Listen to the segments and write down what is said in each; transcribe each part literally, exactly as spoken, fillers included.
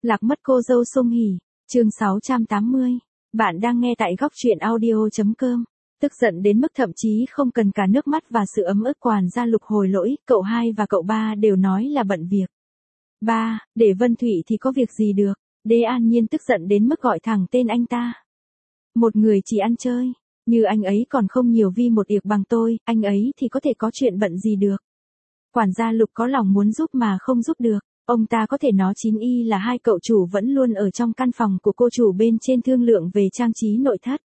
Lạc mất cô dâu Song Hỷ, chương sáu trăm tám mươi. Bạn đang nghe tại góc truyện audio.com. Tức giận đến mức thậm chí không cần cả nước mắt và sự ấm ức, quản gia Lục hồi lỗi, cậu hai và cậu ba đều nói là bận việc. Ba, để Vân Thụy thì có việc gì được, Đế An Nhiên tức giận đến mức gọi thẳng tên anh ta. Một người chỉ ăn chơi, như anh ấy còn không nhiều vi một yệt bằng tôi, anh ấy thì có thể có chuyện bận gì được. Quản gia Lục có lòng muốn giúp mà không giúp được. Ông ta có thể nói chín y là hai cậu chủ vẫn luôn ở trong căn phòng của cô chủ bên trên thương lượng về trang trí nội thất.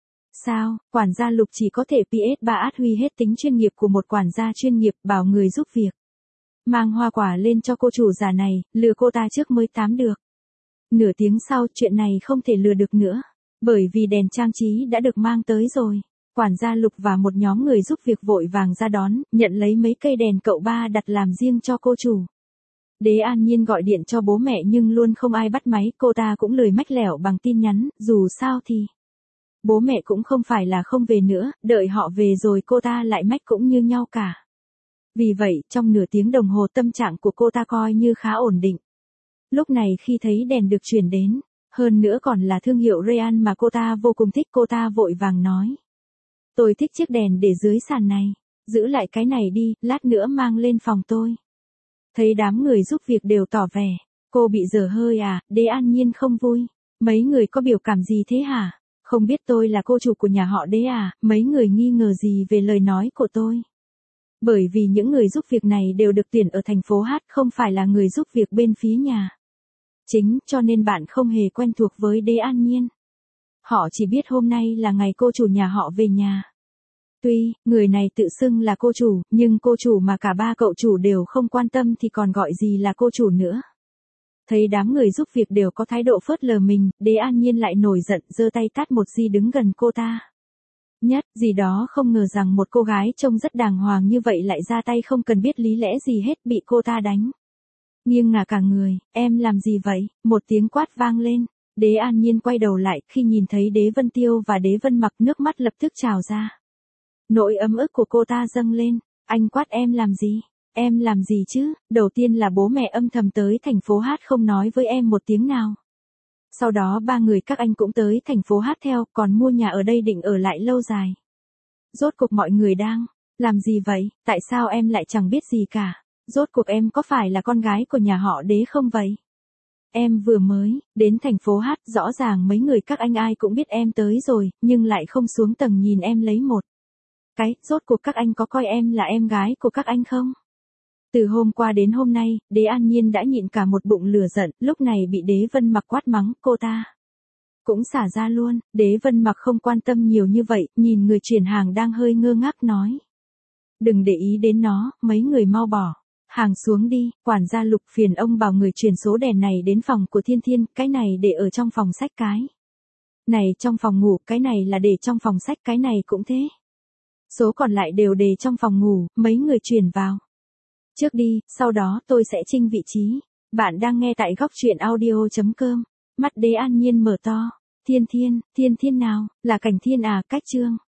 Sao, quản gia Lục chỉ có thể pê ét ba át huy hết tính chuyên nghiệp của một quản gia chuyên nghiệp, bảo người giúp việc. Mang hoa quả lên cho cô chủ già này, lừa cô ta trước mới tám được. Nửa tiếng sau, chuyện này không thể lừa được nữa, bởi vì đèn trang trí đã được mang tới rồi. Quản gia Lục và một nhóm người giúp việc vội vàng ra đón, nhận lấy mấy cây đèn cậu ba đặt làm riêng cho cô chủ. Đế An Nhiên gọi điện cho bố mẹ nhưng luôn không ai bắt máy, cô ta cũng lười mách lẻo bằng tin nhắn, dù sao thì bố mẹ cũng không phải là không về nữa, đợi họ về rồi cô ta lại mách cũng như nhau cả. Vì vậy, trong nửa tiếng đồng hồ tâm trạng của cô ta coi như khá ổn định. Lúc này khi thấy đèn được chuyển đến, hơn nữa còn là thương hiệu Rayan mà cô ta vô cùng thích, cô ta vội vàng nói. Tôi thích chiếc đèn để dưới sàn này, giữ lại cái này đi, lát nữa mang lên phòng tôi. Thấy đám người giúp việc đều tỏ vẻ, cô bị dở hơi à, Đế An Nhiên không vui. Mấy người có biểu cảm gì thế hả? Không biết tôi là cô chủ của nhà họ Đế à, mấy người nghi ngờ gì về lời nói của tôi? Bởi vì những người giúp việc này đều được tuyển ở thành phố Hát, không phải là người giúp việc bên phía nhà chính, cho nên bạn không hề quen thuộc với Đế An Nhiên. Họ chỉ biết hôm nay là ngày cô chủ nhà họ về nhà. Tuy, người này tự xưng là cô chủ, nhưng cô chủ mà cả ba cậu chủ đều không quan tâm thì còn gọi gì là cô chủ nữa. Thấy đám người giúp việc đều có thái độ phớt lờ mình, Đế An Nhiên lại nổi giận, giơ tay tát một Di đứng gần cô ta. Nhất, gì đó không ngờ rằng một cô gái trông rất đàng hoàng như vậy lại ra tay không cần biết lý lẽ gì hết, bị cô ta đánh. Nghiêng ngả cả người, em làm gì vậy? Một tiếng quát vang lên. Đế An Nhiên quay đầu lại, khi nhìn thấy Đế Vân Tiêu và Đế Vân Mặc, nước mắt lập tức trào ra. Nỗi ấm ức của cô ta dâng lên. Anh quát em làm gì? Em làm gì chứ? Đầu tiên là bố mẹ âm thầm tới thành phố Hát không nói với em một tiếng nào. Sau đó ba người các anh cũng tới thành phố Hát theo, còn mua nhà ở đây định ở lại lâu dài. Rốt cuộc mọi người đang làm gì vậy? Tại sao em lại chẳng biết gì cả? Rốt cuộc em có phải là con gái của nhà họ Đế không vậy? Em vừa mới đến thành phố Hát, rõ ràng mấy người các anh ai cũng biết em tới rồi, nhưng lại không xuống tầng nhìn em lấy một cái, rốt cuộc các anh có coi em là em gái của các anh không? Từ hôm qua đến hôm nay, Đế An Nhiên đã nhịn cả một bụng lửa giận, lúc này bị Đế Vân Mặc quát mắng, cô ta cũng xả ra luôn. Đế Vân Mặc không quan tâm nhiều như vậy, nhìn người chuyển hàng đang hơi ngơ ngác nói. Đừng để ý đến nó, mấy người mau bỏ hàng xuống đi. Quản gia Lục phiền ông bảo người chuyển số đèn này đến phòng của Thiên Thiên, cái này để ở trong phòng sách, cái này trong phòng ngủ, cái này là để trong phòng sách, cái này cũng thế. Số còn lại đều để trong phòng ngủ, mấy người chuyển vào trước đi, sau đó tôi sẽ chinh vị trí. Bạn đang nghe tại góc truyện audio.com. Mắt Đế An Nhiên mở to. Thiên Thiên, Thiên Thiên nào, là Cảnh Thiên à, cách Trương